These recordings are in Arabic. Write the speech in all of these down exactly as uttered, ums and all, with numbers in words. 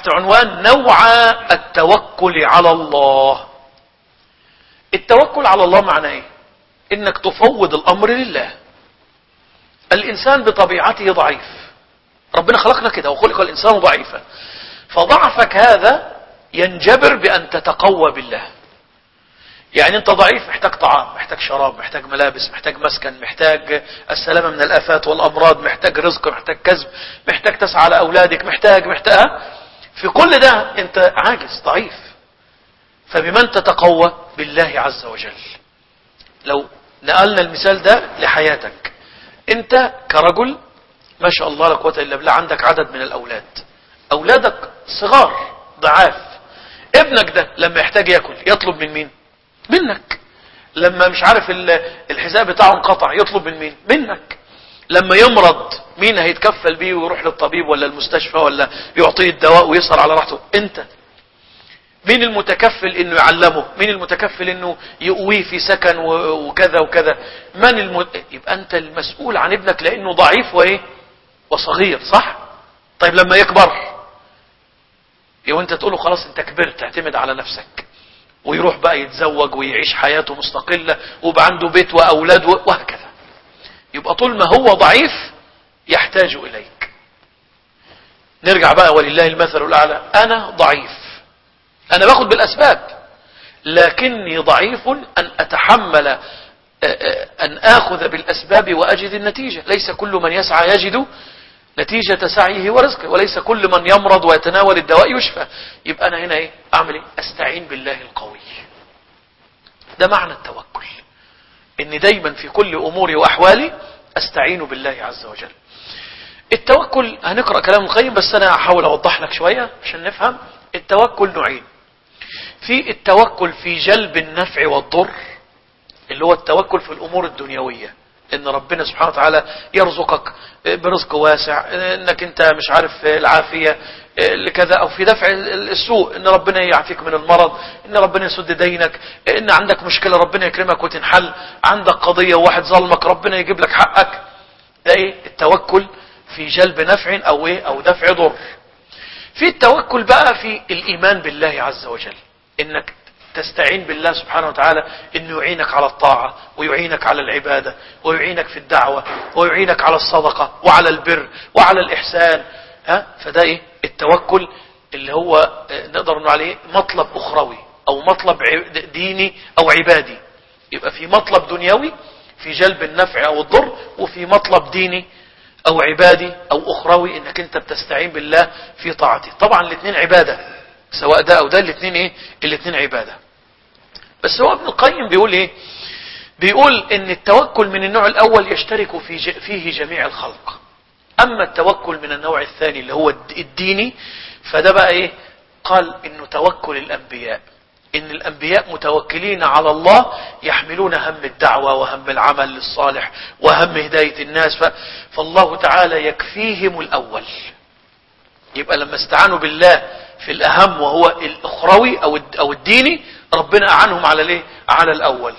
تحت عنوان نوع التوكل على الله. التوكل على الله معناه ايه؟ انك تفوض الامر لله. الانسان بطبيعته ضعيف، ربنا خلقنا كده وخلق الانسان ضعيفا، فضعفك هذا ينجبر بان تتقوى بالله. يعني انت ضعيف، محتاج طعام، محتاج شراب، محتاج ملابس، محتاج مسكن، محتاج السلامة من الآفات والأمراض، محتاج رزق، محتاج كسب، محتاج تسعى على أولادك، محتاج محتاج في كل ده انت عاجز ضعيف. فبمن تتقوى؟ بالله عز وجل. لو نقلنا المثال ده لحياتك، انت كرجل ما شاء الله لا قوة الا بالله عندك عدد من الأولاد، أولادك صغار ضعاف، ابنك ده لما يحتاج يأكل يطلب من مين؟ منك. لما مش عارف الحذاء بتاعه انقطع يطلب من مين؟ منك. لما يمرض مين هيتكفل بيه ويروح للطبيب ولا المستشفى ولا يعطيه الدواء ويسهر على راحته؟ انت. مين المتكفل انه يعلمه؟ مين المتكفل انه يقويه في سكن وكذا وكذا؟ من الم... يبقى انت المسؤول عن ابنك لانه ضعيف وايه وصغير، صح؟ طيب لما يكبر يبقى انت تقوله خلاص انت كبرت، تعتمد على نفسك، ويروح بقى يتزوج ويعيش حياته مستقلة ويبقى عنده بيت وأولاد وهكذا. يبقى طول ما هو ضعيف يحتاج إليك. نرجع بقى ولله المثل الأعلى. أنا ضعيف، أنا باخد بالأسباب، لكني ضعيف أن أتحمل أن آخذ بالأسباب وأجد النتيجة. ليس كل من يسعى يجد نتيجة سعيه ورزقه، وليس كل من يمرض ويتناول الدواء يشفى. يبقى أنا هنا إيه؟ أعمل إيه؟ أستعين بالله القوي. ده معنى التوكل، إن دايما في كل أموري وأحوالي أستعين بالله عز وجل. التوكل هنقرأ كلام القيم، بس أنا أحاول أوضح لك شوية عشان نفهم. التوكل نوعين. في التوكل في جلب النفع والضر، اللي هو التوكل في الأمور الدنيوية، ان ربنا سبحانه وتعالى يرزقك برزق واسع، انك انت مش عارف العافية لكذا، او في دفع السوء، ان ربنا يعافيك من المرض، ان ربنا يسد دينك، ان عندك مشكلة ربنا يكرمك وتنحل، عندك قضية وواحد ظلمك ربنا يجيب لك حقك. ده ايه؟ التوكل في جلب نفع او ايه او دفع ضر. في التوكل بقى في الايمان بالله عز وجل، انك تستعين بالله سبحانه وتعالى انه يعينك على الطاعة ويعينك على العبادة ويعينك في الدعوة ويعينك على الصدقة وعلى البر وعلى الإحسان. ها؟ فده ايه؟ التوكل اللي هو نقدر نقول عليه مطلب أخروي أو مطلب ديني أو عبادي. يبقى في مطلب دنيوي في جلب النفع أو الضر، وفي مطلب ديني أو عبادي أو أخروي انك انت بتستعين بالله في طاعته. طبعا الاثنين عبادة، سواء ده او ده، الاثنين ايه؟ الاثنين عبادة. بس هو ابن القيم بيقول ايه؟ بيقول ان التوكل من النوع الاول يشترك في ج... فيه جميع الخلق. اما التوكل من النوع الثاني اللي هو الديني، فده بقى ايه؟ قال انه توكل الانبياء، ان الانبياء متوكلين على الله، يحملون هم الدعوة وهم العمل الصالح وهم هداية الناس، ف... فالله تعالى يكفيهم الاول. يبقى لما استعانوا بالله في الأهم وهو الأخروي أو أو الديني، ربنا أعنهم على ليه؟ على الأول.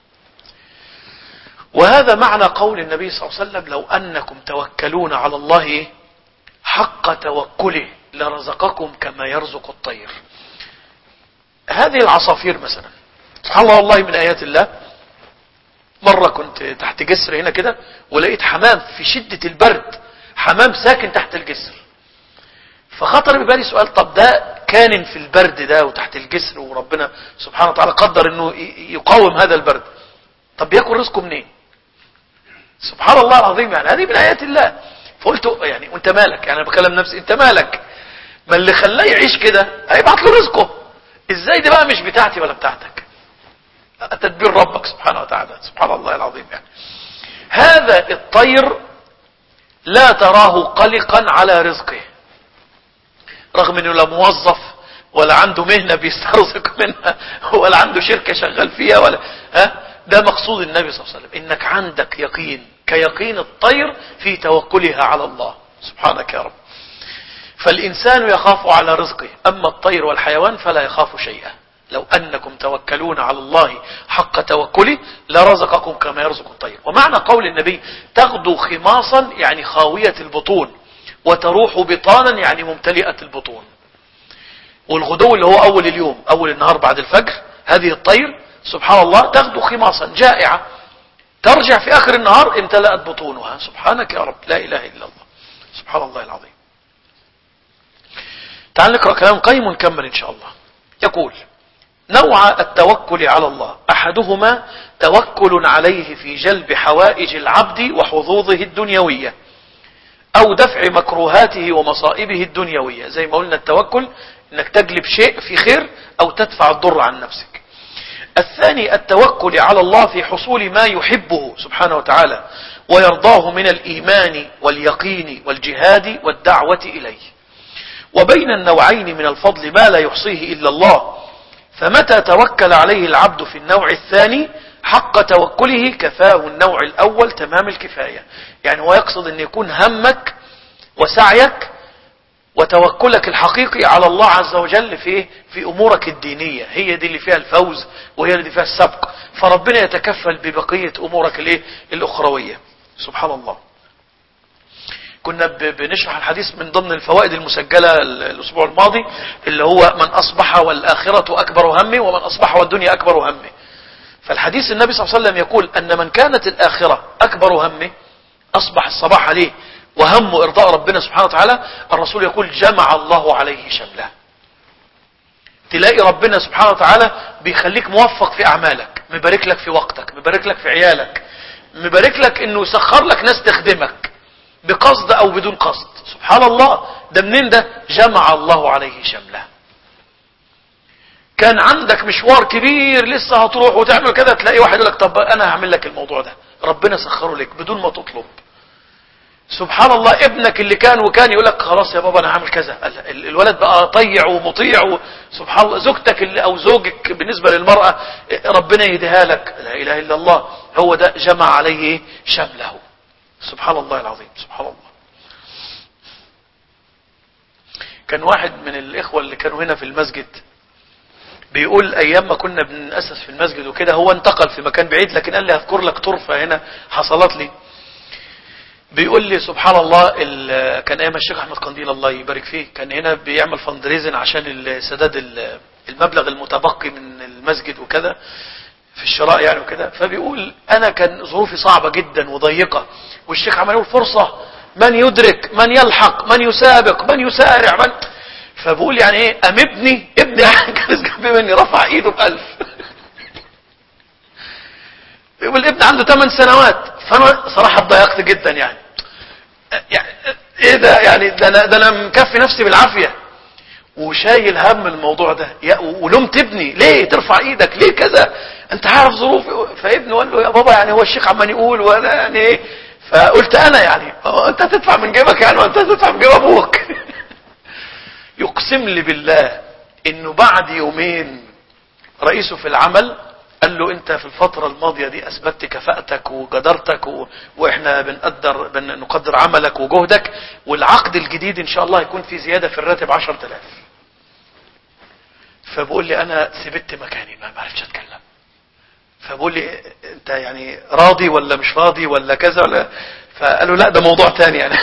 وهذا معنى قول النبي صلى الله عليه وسلم: لو أنكم توكلون على الله حق توكله لرزقكم كما يرزق الطير. هذه العصافير مثلا، سبحان الله والله من آيات الله. مرة كنت تحت جسر هنا كده ولقيت حمام في شدة البرد، حمام ساكن تحت الجسر. فخطر ببالي سؤال: طب ده كان في البرد ده وتحت الجسر، وربنا سبحانه وتعالى قدر انه يقاوم هذا البرد، طب ياكل رزقه منين؟ سبحان الله العظيم. يعني هذه من آيات الله. فقلت يعني وانت مالك؟ يعني انا بكلم نفسي، انت مالك؟ ما اللي خلاه يعيش كده هيبعت له رزقه. ازاي دي بقى مش بتاعتي ولا بتاعتك؟ تدبير ربك سبحانه وتعالى. سبحان الله العظيم. يعني هذا الطير لا تراه قلقا على رزقه، رغم انه لا موظف ولا عنده مهنة بيسترزق منها ولا عنده شركة شغال فيها ولا ها. ده مقصود النبي صلى الله عليه وسلم، انك عندك يقين كيقين الطير في توكلها على الله. سبحانك يا رب. فالإنسان يخاف على رزقه، أما الطير والحيوان فلا يخاف شيئا. لو أنكم توكلون على الله حق توكله لرزقكم كما يرزق الطير. ومعنى قول النبي: تغدو خماصا يعني خاوية البطون، وتروح بطانا يعني ممتلئة البطون. والغدو اللي هو اول اليوم، اول النهار بعد الفجر، هذه الطير سبحان الله تغدو خماصا جائعة، ترجع في اخر النهار امتلأت بطونها. سبحانك يا رب، لا اله الا الله، سبحان الله العظيم. تعال نقرأ كلام قيم ونكمل ان شاء الله. يقول: نوع التوكل على الله: احدهما توكل عليه في جلب حوائج العبد وحظوظه الدنيوية او دفع مكروهاته ومصائبه الدنيوية. زي ما قلنا التوكل انك تجلب شيء في خير او تدفع الضر عن نفسك. الثاني التوكل على الله في حصول ما يحبه سبحانه وتعالى ويرضاه من الإيمان واليقين والجهاد والدعوة إليه. وبين النوعين من الفضل ما لا يحصيه إلا الله، فمتى توكل عليه العبد في النوع الثاني حق توكله كفاه النوع الأول تمام الكفاية. يعني هو يقصد أن يكون همك وسعيك وتوكلك الحقيقي على الله عز وجل في في أمورك الدينية، هي دي اللي فيها الفوز وهي اللي فيها السبق، فربنا يتكفل ببقية أمورك الايه الأخروية. سبحان الله. كنا بنشرح الحديث من ضمن الفوائد المسجلة الأسبوع الماضي اللي هو من أصبح والآخرة أكبر همه ومن أصبح والدنيا أكبر همه. فالحديث النبي صلى الله عليه وسلم يقول أن من كانت الآخرة أكبر همه أصبح الصباح عليه وهم إرضاء ربنا سبحانه وتعالى، الرسول يقول جمع الله عليه شمله. تلاقي ربنا سبحانه وتعالى بيخليك موفق في أعمالك، مبارك لك في وقتك، مبارك لك في عيالك، مبارك لك إنه يسخر لك ناس تخدمك بقصد أو بدون قصد. سبحان الله، ده منين ده؟ جمع الله عليه شمله. كان عندك مشوار كبير لسه هتروح وتعمل كده، تلاقي واحد يقول لك طب أنا هعمل لك الموضوع ده، ربنا سخره لك بدون ما تطلب. سبحان الله، ابنك اللي كان وكان يقول لك خلاص يا بابا انا هعمل كذا، الولد بقى طيع ومطيع. سبحان الله، زوجتك اللي او زوجك بالنسبة للمرأة ربنا يهديها لك، لا اله الا الله، هو ده جمع عليه شمله. سبحان الله العظيم، سبحان الله. كان واحد من الاخوة اللي كانوا هنا في المسجد بيقول ايام ما كنا بنأسس في المسجد وكده، هو انتقل في مكان بعيد لكن قال لي اذكر لك طرفة هنا حصلت لي. بيقول لي سبحان الله، كان ايام الشيخ احمد قنديل الله يبارك فيه كان هنا بيعمل فندريزن عشان سداد المبلغ المتبقي من المسجد وكذا في الشراء يعني وكده. فبيقول انا كان ظروفي صعبة جدا وضيقة، والشيخ عمل يقول فرصة، من يدرك، من يلحق، من يسابق، من يسارع، من. فبقول يعني ايه، ام ابني ابني كان جنبي مني رفع ايده بألف. يقول ابني عنده ثمان سنوات، فانا صراحة ضيقت جدا يعني. يعني ايه ده يعني، ده انا ده انا مكفي نفسي بالعافية وشايل هم الموضوع ده، ولومت ابني ليه ترفع ايدك ليه كذا، انت عارف ظروفي. فابني قال له يا بابا يعني هو الشيخ عمال يقول وانا يعني ايه. فقلت انا يعني انت تدفع من جيبك يعني وانت تدفع من جيب ابوك. يقسم لي بالله انه بعد يومين رئيسه في العمل قال له انت في الفترة الماضية دي اثبتت كفاءتك وقدرتك و... واحنا بنقدر بنقدر عملك وجهدك، والعقد الجديد ان شاء الله يكون في زيادة في الراتب عشرة آلاف. فبقول لي انا سبت مكاني ما عرفتش اتكلم. فبقول لي انت يعني راضي ولا مش راضي ولا كذا ولا. فقالوا لا ده موضوع تاني يعني.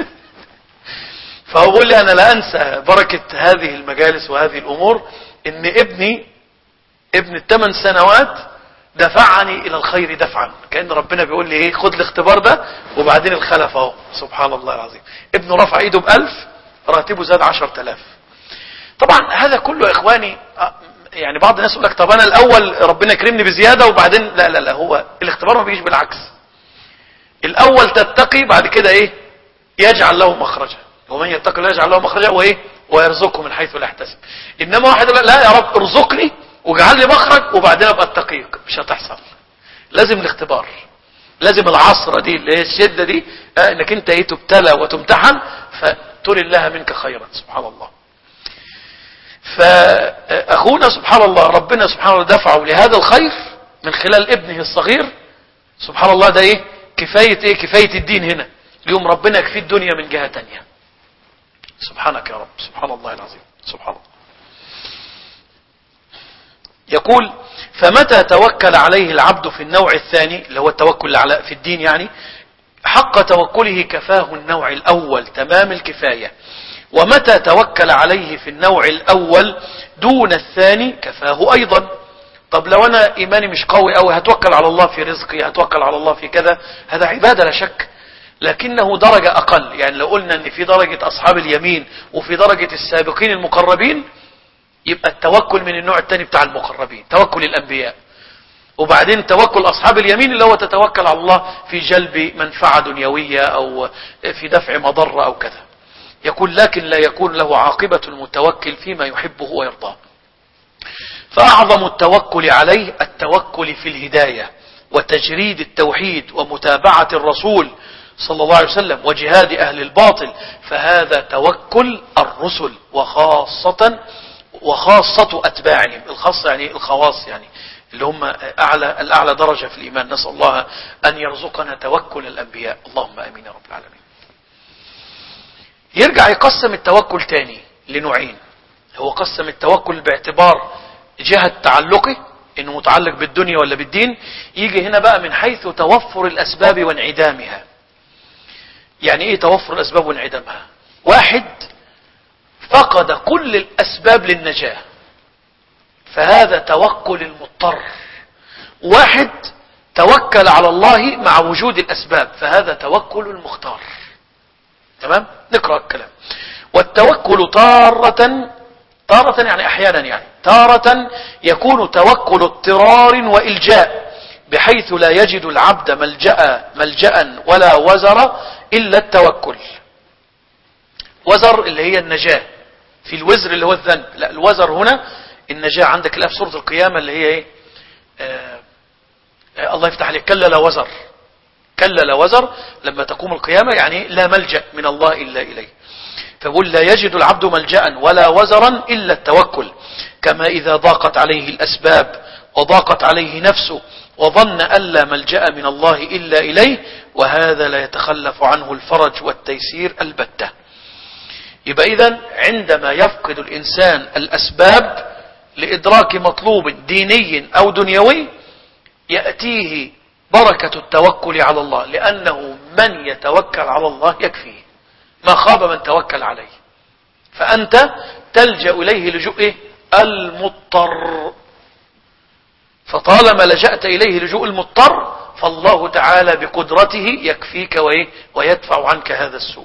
فهو بقول لي انا لا انسى بركة هذه المجالس وهذه الامور، ان ابني ابن الثمان سنوات دفعني الى الخير دفعا، كأن ربنا بيقول لي ايه خد الاختبار ده وبعدين الخلف اهو. سبحان الله العظيم، ابنه رفع ايده بألف، راتبه زاد عشرة آلاف. طبعا هذا كله يا اخواني يعني بعض الناس يقول لك طب انا الاول ربنا يكرمني بزيادة وبعدين لا لا لا، هو الاختبار ما بيجيش بالعكس. الاول تتقي، بعد كده ايه يجعل له مخرجا، ومن يتقي الله يجعل له مخرجا وايه ويرزقه من حيث لا يحتسب. انما واحد يقول لا يا رب ارزقني واجعل لي مخرج وبعدين ابقى اتقيك، مش هتحصل. لازم الاختبار، لازم العصرة دي اللي هي الشدة دي، اه انك انت ايه تبتلى وتمتحن فتري الله منك خيرا. سبحان الله. فاخونا سبحان الله ربنا سبحانه الله دفعه لهذا الخير من خلال ابنه الصغير. سبحان الله، ده ايه كفاية ايه كفاية الدين هنا. اليوم ربنا يكفي الدنيا من جهة تانية. سبحانك يا رب، سبحان الله العظيم، سبحان الله. يقول فمتى توكل عليه العبد في النوع الثاني اللي هو التوكل على في الدين يعني، حق توكله كفاه النوع الأول تمام الكفاية. ومتى توكل عليه في النوع الأول دون الثاني كفاه أيضا. طب لو أنا إيماني مش قوي أوي هتوكل على الله في رزقي، هتوكل على الله في كذا، هذا عبادة لا شك، لكنه درجة أقل. يعني لو قلنا أن في درجة أصحاب اليمين وفي درجة السابقين المقربين، يبقى التوكل من النوع الثاني بتاع المقربين، توكل الأنبياء. وبعدين توكل أصحاب اليمين اللي هو تتوكل على الله في جلب منفعة دنيوية أو في دفع مضرة أو كذا. يقول لكن لا يكون له عاقبة المتوكل فيما يحبه ويرضاه. فأعظم التوكل عليه التوكل في الهداية وتجريد التوحيد ومتابعة الرسول صلى الله عليه وسلم وجهاد أهل الباطل، فهذا توكل الرسل وخاصة وخاصة أتباعهم. الخاصة يعني الخواص، يعني اللي هم أعلى الأعلى درجة في الإيمان. نسأل الله أن يرزقنا توكل الأنبياء، اللهم آمين يا رب العالمين. يرجع يقسم التوكل تاني لنوعين. هو قسم التوكل باعتبار جهة تعلقه، إنه متعلق بالدنيا ولا بالدين. يجي هنا بقى من حيث توفر الأسباب وانعدامها. يعني إيه توفر الأسباب وانعدامها؟ واحد فقد كل الأسباب للنجاة، فهذا توكل المضطر. واحد توكل على الله مع وجود الأسباب، فهذا توكل المختار. تمام؟ نقرأ الكلام. والتوكل تارة تارة يعني أحيانا، يعني تارة يكون توكل اضطرار وإلجاء، بحيث لا يجد العبد ملجأ ملجأ ولا وزر إلا التوكل. وزر اللي هي النجاة، في الوزر اللي هو الذنب، لا الوزر هنا النجاة. عندك الآية في سورة القيامة اللي هي ايه؟ آه آه الله يفتح عليك، كلا لا وزر، كلا لا وزر لما تقوم القيامة، يعني لا ملجأ من الله إلا إليه. فقل لا يجد العبد ملجأ ولا وزرا إلا التوكل، كما إذا ضاقت عليه الأسباب وضاقت عليه نفسه وظن أن لا ملجأ من الله إلا إليه، وهذا لا يتخلف عنه الفرج والتيسير البتة. يبقى إذن عندما يفقد الإنسان الأسباب لإدراك مطلوب ديني أو دنيوي، يأتيه بركة التوكل على الله، لأنه من يتوكل على الله يكفيه، ما خاب من توكل عليه. فأنت تلجأ إليه لجوء إيه؟ المضطر. فطالما لجأت إليه لجوء المضطر، فالله تعالى بقدرته يكفيك وإيه؟ ويدفع عنك هذا السوء.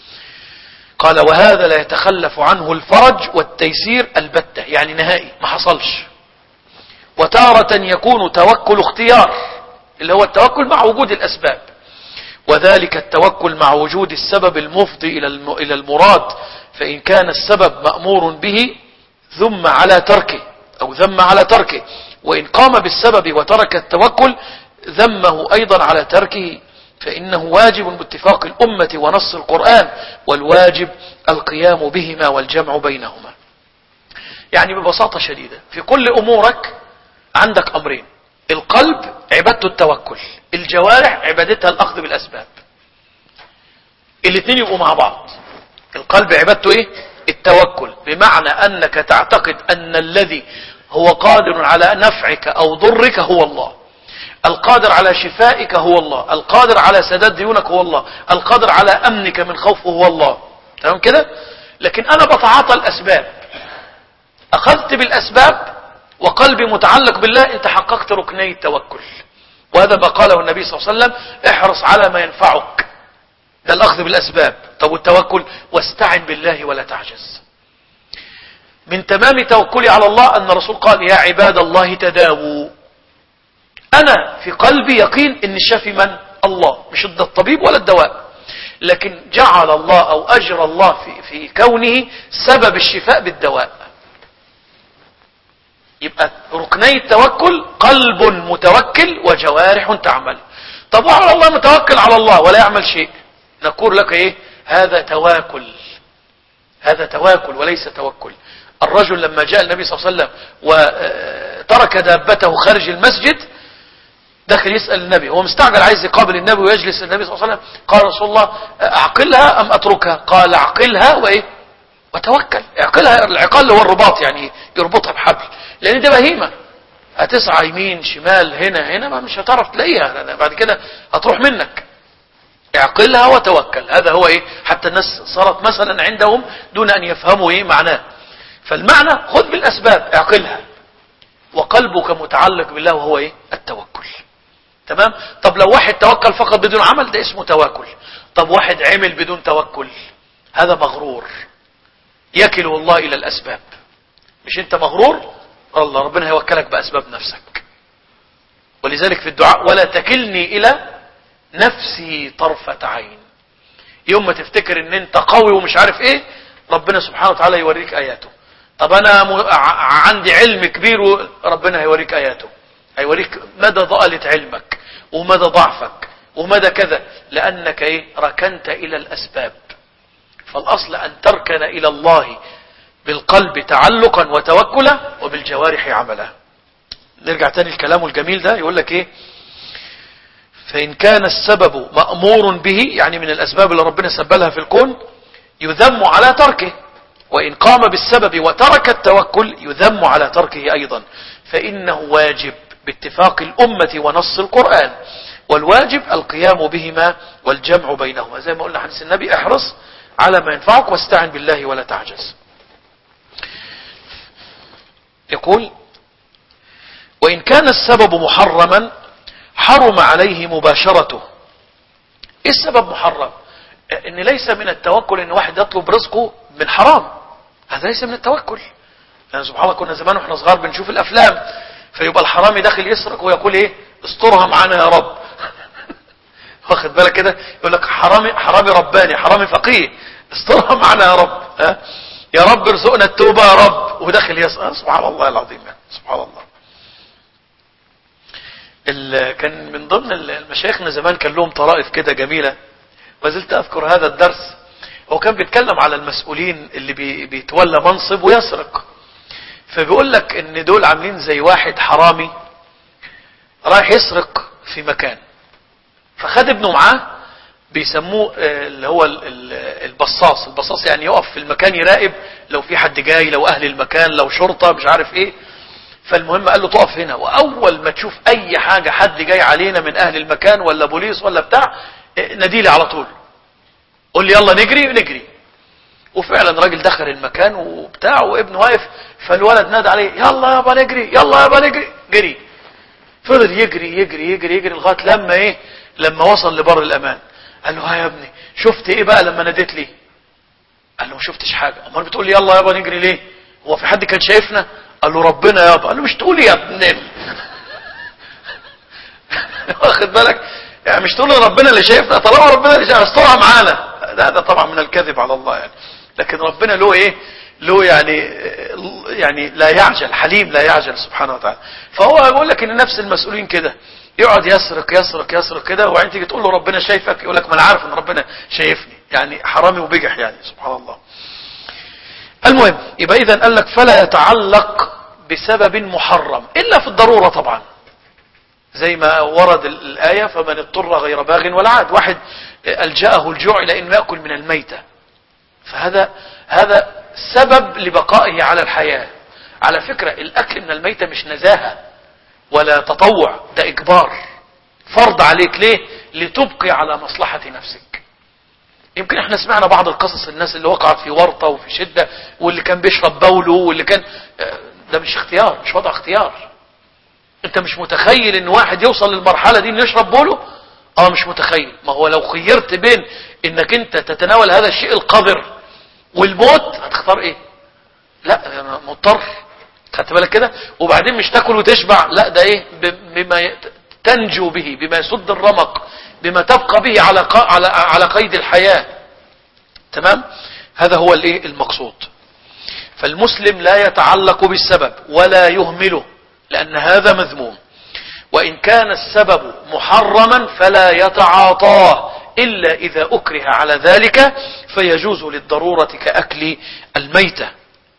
قال وهذا لا يتخلف عنه الفرج والتيسير البتة، يعني نهائي ما حصلش. وتارة يكون توكل اختيار، اللي هو التوكل مع وجود الأسباب، وذلك التوكل مع وجود السبب المفضي إلى المراد. فإن كان السبب مأمور به ذم على تركه أو ذم على تركه، وإن قام بالسبب وترك التوكل ذمه أيضا على تركه، فإنه واجب باتفاق الأمة ونص القرآن، والواجب القيام بهما والجمع بينهما. يعني ببساطة شديدة في كل أمورك عندك أمرين: القلب عبادته التوكل، الجوارح عبادتها الأخذ بالأسباب. الاثنين يبقوا مع بعض. القلب عبادته إيه؟ التوكل، بمعنى أنك تعتقد أن الذي هو قادر على نفعك أو ضرك هو الله، القادر على شفائك هو الله، القادر على سداد ديونك هو الله، القادر على أمنك من خوفه هو الله. تمام كده؟ لكن أنا بتعاطى الأسباب، أخذت بالأسباب وقلبي متعلق بالله، انت حققت ركني التوكل. وهذا ما قاله النبي صلى الله عليه وسلم: احرص على ما ينفعك. ده الأخذ بالأسباب. طب والتوكل: واستعن بالله ولا تعجز. من تمام توكلي على الله أن الرسول قال: يا عباد الله تداووا. أنا في قلبي يقين أن الشافي من؟ الله، مش الطبيب ولا الدواء، لكن جعل الله أو أجرى الله في, في كونه سبب الشفاء بالدواء. يبقى ركني التوكل: قلب متوكل وجوارح تعمل. طب وعلى الله متوكل على الله ولا يعمل شيء، نقول لك ايه؟ هذا تواكل، هذا تواكل وليس توكل. الرجل لما جاء النبي صلى الله عليه وسلم وترك دابته خارج المسجد، دخل يسأل النبي، هو مستعجل عايز يقابل النبي ويجلس النبي صلى الله عليه وسلم. قال رسول الله: اعقلها ام اتركها؟ قال: اعقلها وايه؟ وتوكل. اعقلها، العقال هو الرباط، يعني يربطها بحبل، لان دي بهيمة هتسعى يمين شمال هنا هنا، ما مش هتعرف تلاقيها، بعد كده هتروح منك. اعقلها وتوكل. هذا هو ايه، حتى الناس صارت مثلا عندهم دون ان يفهموا ايه معناه. فالمعنى خذ بالاسباب، اعقلها، وقلبك متعلق بالله وهو ايه، التوكل. تمام. طب لو واحد توكل فقط بدون عمل ده اسمه توكل. طب واحد عمل بدون توكل هذا مغرور، يكل الله الى الاسباب. مش انت مغرور، الله ربنا هيوكلك باسباب نفسك. ولذلك في الدعاء ولا تكلني الى نفسي طرفة عين. يوم ما تفتكر ان انت قوي ومش عارف ايه، ربنا سبحانه وتعالى يوريك اياته. طب انا م... عندي علم كبير، وربنا هيوريك اياته، هيوريك مدى ضالة علمك ومدى ضعفك ومدى كذا، لانك ايه، ركنت الى الاسباب. فالاصل ان تركن الى الله بالقلب تعلقا وتوكلا، وبالجوارح عملا. نرجع تاني الكلام الجميل ده، يقول لك ايه، فإن كان السبب مأمور به، يعني من الأسباب اللي ربنا سبلها في الكون، يذم على تركه. وإن قام بالسبب وترك التوكل يذم على تركه أيضا، فإنه واجب باتفاق الأمة ونص القرآن، والواجب القيام بهما والجمع بينهما. زي ما قلنا حديث النبي، احرص على ما ينفعك واستعن بالله ولا تعجز. يقول وإن كان السبب محرما حرم عليه مباشرته. ايه السبب محرم؟ ان ليس من التوكل ان واحد يطلب رزقه من حرام، هذا ليس من التوكل. يعني سبحان الله كنا زمان واحنا صغار بنشوف الافلام، فيبقى الحرامي داخل يسرق ويقول ايه، استرها معانا يا رب. واخد بالك كده، يقول لك حرامي حرامي رباني، حرامي فقيه، استرها معانا يا رب، ها يا رب ارزقنا التوبه يا رب، وداخل يسرق. سبحان الله العظيم، سبحان الله. كان من ضمن المشايخنا زمان كان لهم طرائف كده جميلة، وزلت أذكر هذا الدرس. هو كان بيتكلم على المسؤولين اللي بي بيتولى منصب ويسرق. فبيقول لك ان دول عاملين زي واحد حرامي رايح يسرق في مكان، فخد ابنه معاه، بيسموه اللي هو البصاص. البصاص يعني يقف في المكان يراقب لو في حد جاي، لو أهل المكان، لو شرطة مش عارف ايه. فالمهم قال له تقف هنا، واول ما تشوف اي حاجة حد جاي علينا من اهل المكان ولا بوليس ولا بتاع، ناديلي على طول، قول لي يلا نجري نجري. وفعلا راجل دخل المكان وبتاع وابنه واقف، فالولد نادى عليه يلا يابا نجري، يلا يابا نجري. جري، فضل يجري يجري يجري يجري لغايه لما ايه، لما وصل لبر الامان. قال له ها يا ابني شفت ايه بقى لما ناديت لي؟ قال له ما شفتش حاجه. امال بتقول لي يلا يابا نجري ليه؟ هو في حد كان شايفنا؟ قال له ربنا يابا. قال له مش تقول يا ابن واخد بالك، يعني مش تقول ربنا اللي شايفنا، طالما ربنا اللي شايف استرها معانا. هذا طبعا من الكذب على الله يعني. لكن ربنا له ايه، له يعني يعني لا يعجل، حليم لا يعجل سبحانه وتعالى. فهو يقول لك ان نفس المسؤولين كده يقعد يسرق يسرق يسرق كده، وبعدين تيجي تقول له ربنا شايفك، يقول لك ما انا عارف ان ربنا شايفني، يعني حرامي وبجح يعني، سبحان الله. المهم يبقى اذا قال لك فلا يتعلق بسبب محرم الا في الضرورة طبعا، زي ما ورد الآية فمن اضطر غير باغ ولا عاد. واحد ألجأه الجوع إلى أنه يأكل من الميتة، فهذا هذا سبب لبقائه على الحياة. على فكرة الأكل من الميتة مش نزاهة ولا تطوع، ده إجبار، فرض عليك. ليه؟ لتبقي على مصلحة نفسك. يمكن احنا سمعنا بعض القصص، الناس اللي وقعت في ورطة وفي شدة، واللي كان بيشرب بوله، واللي كان، ده مش اختيار، مش وضع اختيار. انت مش متخيل ان واحد يوصل للمرحلة دي انه يشرب بوله؟ اه مش متخيل. ما هو لو خيرت بين انك انت تتناول هذا الشيء القذر والموت، هتختار ايه؟ لا انا مضطر، خدت بالك كده. وبعدين مش تاكل وتشبع، لا ده ايه، بما تنجو به، بما يسد الرمق، بما تبقى به على على على قيد الحياة. تمام. هذا هو الايه المقصود. فالمسلم لا يتعلق بالسبب ولا يهمله، لأن هذا مذموم. وإن كان السبب محرما فلا يتعاطاه إلا إذا أكره على ذلك، فيجوز للضرورة كأكل الميتة.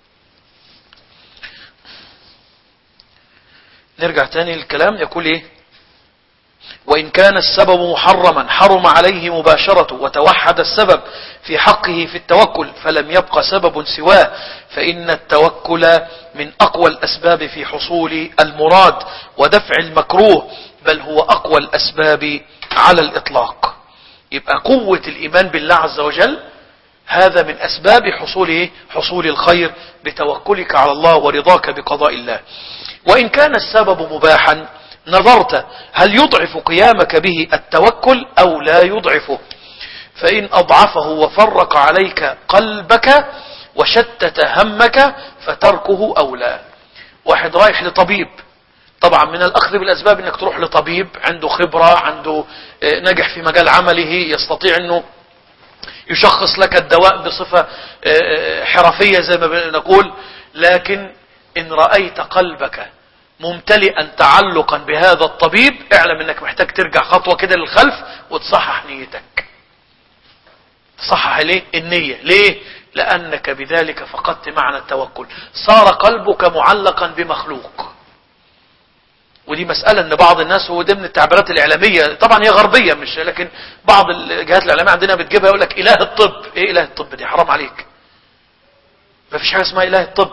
نرجع تاني للكلام. يقول إيه؟ وإن كان السبب محرما حرم عليه مباشرة، وتوحد السبب في حقه في التوكل فلم يبق سبب سواه، فإن التوكل من أقوى الأسباب في حصول المراد ودفع المكروه، بل هو أقوى الأسباب على الإطلاق. يبقى قوة الإيمان بالله عز وجل هذا من أسباب حصول إيه؟ حصول الخير بتوكلك على الله ورضاك بقضاء الله. وإن كان السبب مباحا نظرت هل يضعف قيامك به التوكل أو لا يضعفه، فإن أضعفه وفرق عليك قلبك وشتت همك فتركه أولى. واحد رايح لطبيب، طبعا من الأخذ بالأسباب أنك تروح لطبيب عنده خبرة، عنده نجح في مجال عمله، يستطيع أنه يشخص لك الدواء بصفة حرفية زي ما نقول. لكن إن رأيت قلبك ممتلئا تعلقا بهذا الطبيب اعلم أنك محتاج ترجع خطوة كده للخلف وتصحح نيتك. تصحح ليه؟ النية. ليه؟ لأنك بذلك فقدت معنى التوكل، صار قلبك معلقا بمخلوق. ودي مسألة ان بعض الناس، هو ضمن التعبيرات الإعلامية، طبعا هي غربية مش، لكن بعض الجهات الإعلامية عندنا بتجيبها يقول لك إله الطب. إيه إله الطب دي؟ حرام عليك، ما فيش حاجة اسمها إله الطب.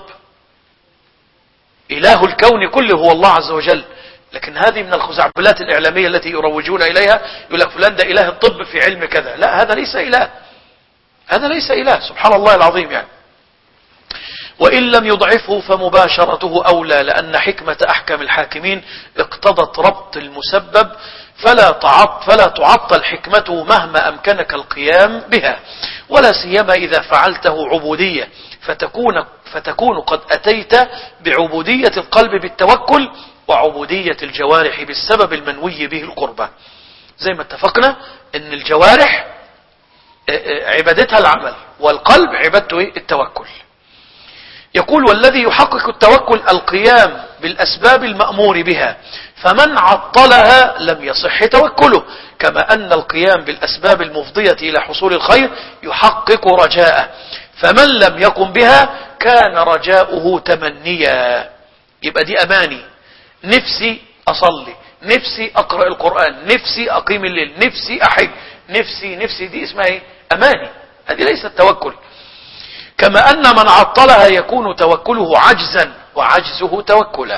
إله الكون كله هو الله عز وجل. لكن هذه من الخزعبلات الإعلامية التي يروجون إليها، يقول لك فلان ده إله الطب في علم كذا. لا، هذا ليس إله، هذا ليس إله، سبحان الله العظيم يعني. وإن لم يضعفه فمباشرته أولى، لأن حكمة أحكم الحاكمين اقتضت ربط المسبب، فلا تعط فلا تعطل حكمته مهما أمكنك القيام بها، ولا سيما إذا فعلته عبودية، فتكون فتكون قد أتيت بعبودية القلب بالتوكل، وعبودية الجوارح بالسبب المنوي به القربة. زي ما اتفقنا ان الجوارح عبادتها العمل، والقلب عبادته التوكل. يقول والذي يحقق التوكل القيام بالأسباب المأمور بها، فمن عطلها لم يصح توكله، كما أن القيام بالأسباب المفضية إلى حصول الخير يحقق رجاءه، فمن لم يقم بها كان رجاؤه تمنيا. يبقى دي أماني، نفسي أصلي، نفسي أقرأ القرآن، نفسي أقيم الليل، نفسي أحج، نفسي نفسي دي اسمها ايه؟ أماني. هذه ليست توكل. كما أن من عطلها يكون توكله عجزا وعجزه توكلا.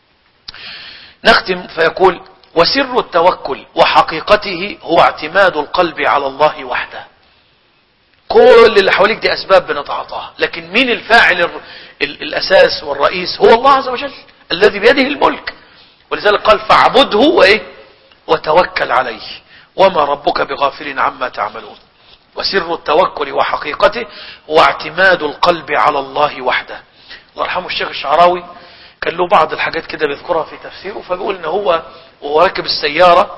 نختم فيقول وسر التوكل وحقيقته هو اعتماد القلب على الله وحده. كل اللي حواليك دي أسباب بنتعاطاها، لكن مين الفاعل ال ال الأساس والرئيس؟ هو الله عز وجل الذي بيده الملك. ولذلك قال فاعبده وإيه؟ وتوكل عليه وما ربك بغافل عما تعملون. وسر التوكل وحقيقته هو اعتماد القلب على الله وحده. الله يرحمه الشيخ الشعراوي كان له بعض الحاجات كده بيذكرها في تفسيره، فبيقول ان هو وهو راكب السيارة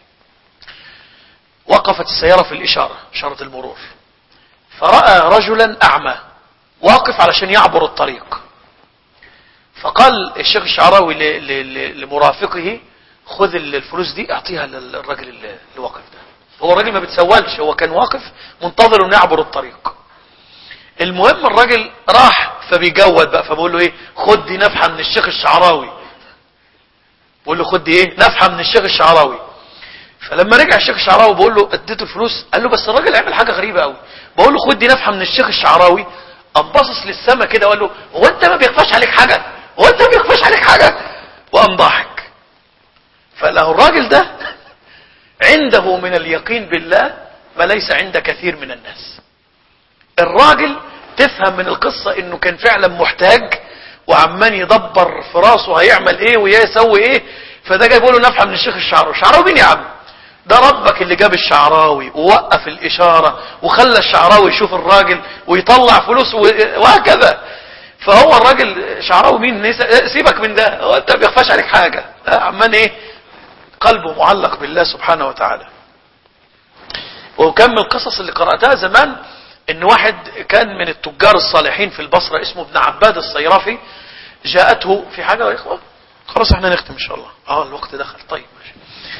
وقفت السيارة في الإشارة، إشارة المرور، فرأى رجلا أعمى واقف علشان يعبر الطريق. فقال الشيخ الشعراوي لمرافقه خذ الفلوس دي اعطيها للراجل اللي واقف ده. هو الراجل ما بتسولش، هو كان واقف منتظر انه يعبر الطريق. المهم الراجل راح فبيجود بقى، فبقول له ايه؟ خد دي نفحه من الشيخ الشعراوي. بقول له خد دي ايه؟ نفحه من الشيخ الشعراوي. فلما رجع الشيخ الشعراوي بقول له اديته الفلوس، قال له بس الراجل عمل حاجه غريبه قوي. بقول له خد دي نفحه من الشيخ الشعراوي، قام باصص للسما كده وقال له هو انت ما بيخفاش عليك حاجه؟ هو انت ما بيخفاش عليك حاجه؟ وقام ضاحك. فله الراجل ده عنده من اليقين بالله ما ليس عند كثير من الناس. الراجل تفهم من القصة انه كان فعلا محتاج وعمان يدبر في راسه هيعمل ايه ويسوي ايه، فده جاي بيقوله نفحة من الشيخ الشعراوي. الشعراوي مين يا عم؟ ده ربك اللي جاب الشعراوي ووقف الاشارة وخلى الشعراوي يشوف الراجل ويطلع فلوس وهكذا. فهو الراجل شعراوي مين؟ سيبك من ده، هو انت ما بيخفاش عليك حاجة، عمان ايه؟ قلبه معلق بالله سبحانه وتعالى. وكم من القصص اللي قرأتها زمان ان واحد كان من التجار الصالحين في البصرة اسمه ابن عباد الصيرافي، جاءته في حاجة يا اخوة؟ خلاص احنا نختم ان شاء الله. اه الوقت دخل. طيب ماشي.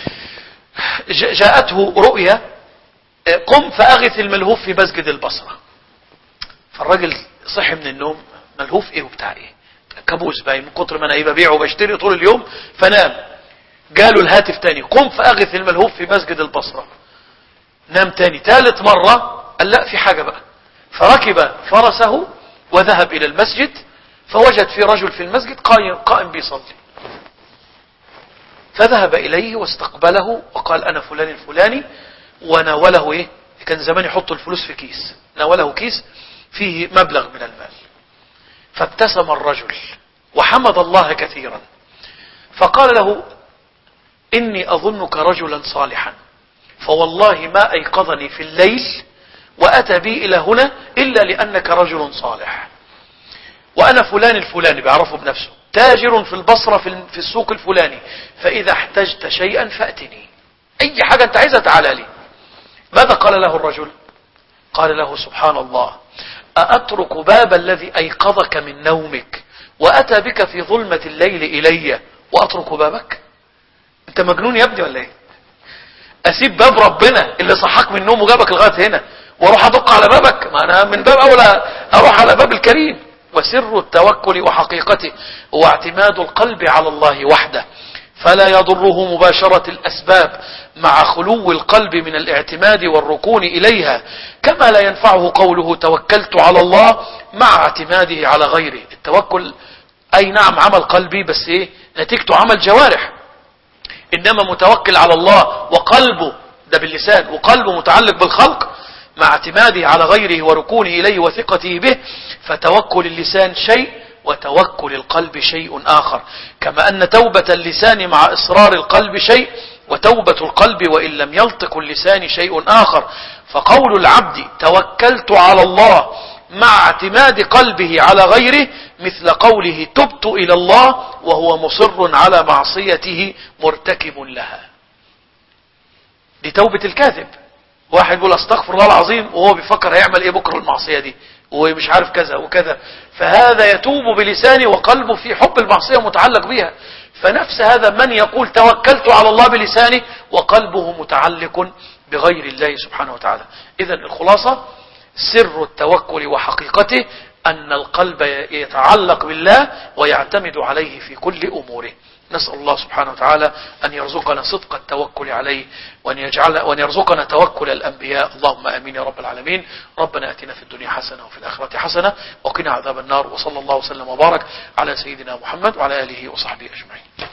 جاءته رؤيا قم فاغث الملهوف في مسجد البصرة. فالراجل صحي من النوم، ملهوف ايه وبتاع ايه؟ كابوس باين من كتر ما انا ايه ببيع وبشتري طول اليوم، فنام. جاله الهاتف تاني قم فاغث الملهوف في مسجد البصرة. نام تاني. ثالث مرة قال لا في حاجة بقى، فركب فرسه وذهب إلى المسجد، فوجد في رجل في المسجد قائم, قائم بيصلي، فذهب إليه واستقبله وقال أنا فلان الفلاني، وناوله ايه، كان زمان يحط الفلوس في كيس، ناوله كيس فيه مبلغ من المال، فابتسم الرجل وحمد الله كثيرا، فقال له إني أظنك رجلا صالحا، فوالله ما أيقظني في الليل وأتى بي إلى هنا إلا لأنك رجل صالح، وأنا فلان الفلاني، بيعرفه بنفسه، تاجر في البصرة في السوق الفلاني، فإذا احتجت شيئا فأتني، أي حاجة أنت عايزها تعالى لي. ماذا قال له الرجل؟ قال له سبحان الله، أأترك باب الذي أيقظك من نومك وأتى بك في ظلمة الليل إلي وأترك بابك؟ أنت مجنون يا ابني ولا إيه؟ أسيب باب ربنا اللي صحاك من النوم وجابك لغاية هنا واروح أدق على بابك؟ ما أنا من باب أولى أروح على باب الكريم. وسر التوكل وحقيقته هو اعتماد القلب على الله وحده، فلا يضره مباشرة الأسباب مع خلو القلب من الاعتماد والركون إليها، كما لا ينفعه قوله توكلت على الله مع اعتماده على غيره. التوكل أي نعم عمل قلبي، بس إيه نتيجته عمل جوارح، إنما متوكل على الله وقلبه ده باللسان وقلبه متعلق بالخلق مع اعتماده على غيره وركونه إليه وثقته به، فتوكل اللسان شيء وتوكل القلب شيء آخر، كما أن توبة اللسان مع إصرار القلب شيء، وتوبة القلب وإن لم يلطق اللسان شيء آخر. فقول العبد توكلت على الله مع اعتماد قلبه على غيره مثل قوله تبت إلى الله وهو مصر على معصيته مرتكب لها. دي توبة الكاذب، واحد يقول استغفر الله العظيم وهو بيفكر هيعمل ايه بكره المعصية دي ومش عارف كذا وكذا، فهذا يتوب بلسانه وقلبه في حب المعصية متعلق بها. فنفس هذا من يقول توكلت على الله بلسانه وقلبه متعلق بغير الله سبحانه وتعالى. إذن الخلاصة سر التوكل وحقيقته أن القلب يتعلق بالله ويعتمد عليه في كل أموره. نسأل الله سبحانه وتعالى أن يرزقنا صدق التوكل عليه وأن يجعل وأن يرزقنا توكل الأنبياء. اللهم آمين يا رب العالمين. ربنا آتنا في الدنيا حسنة وفي الآخرة حسنة وقنا عذاب النار، وصلى الله وسلم وبارك على سيدنا محمد وعلى آله وصحبه أجمعين.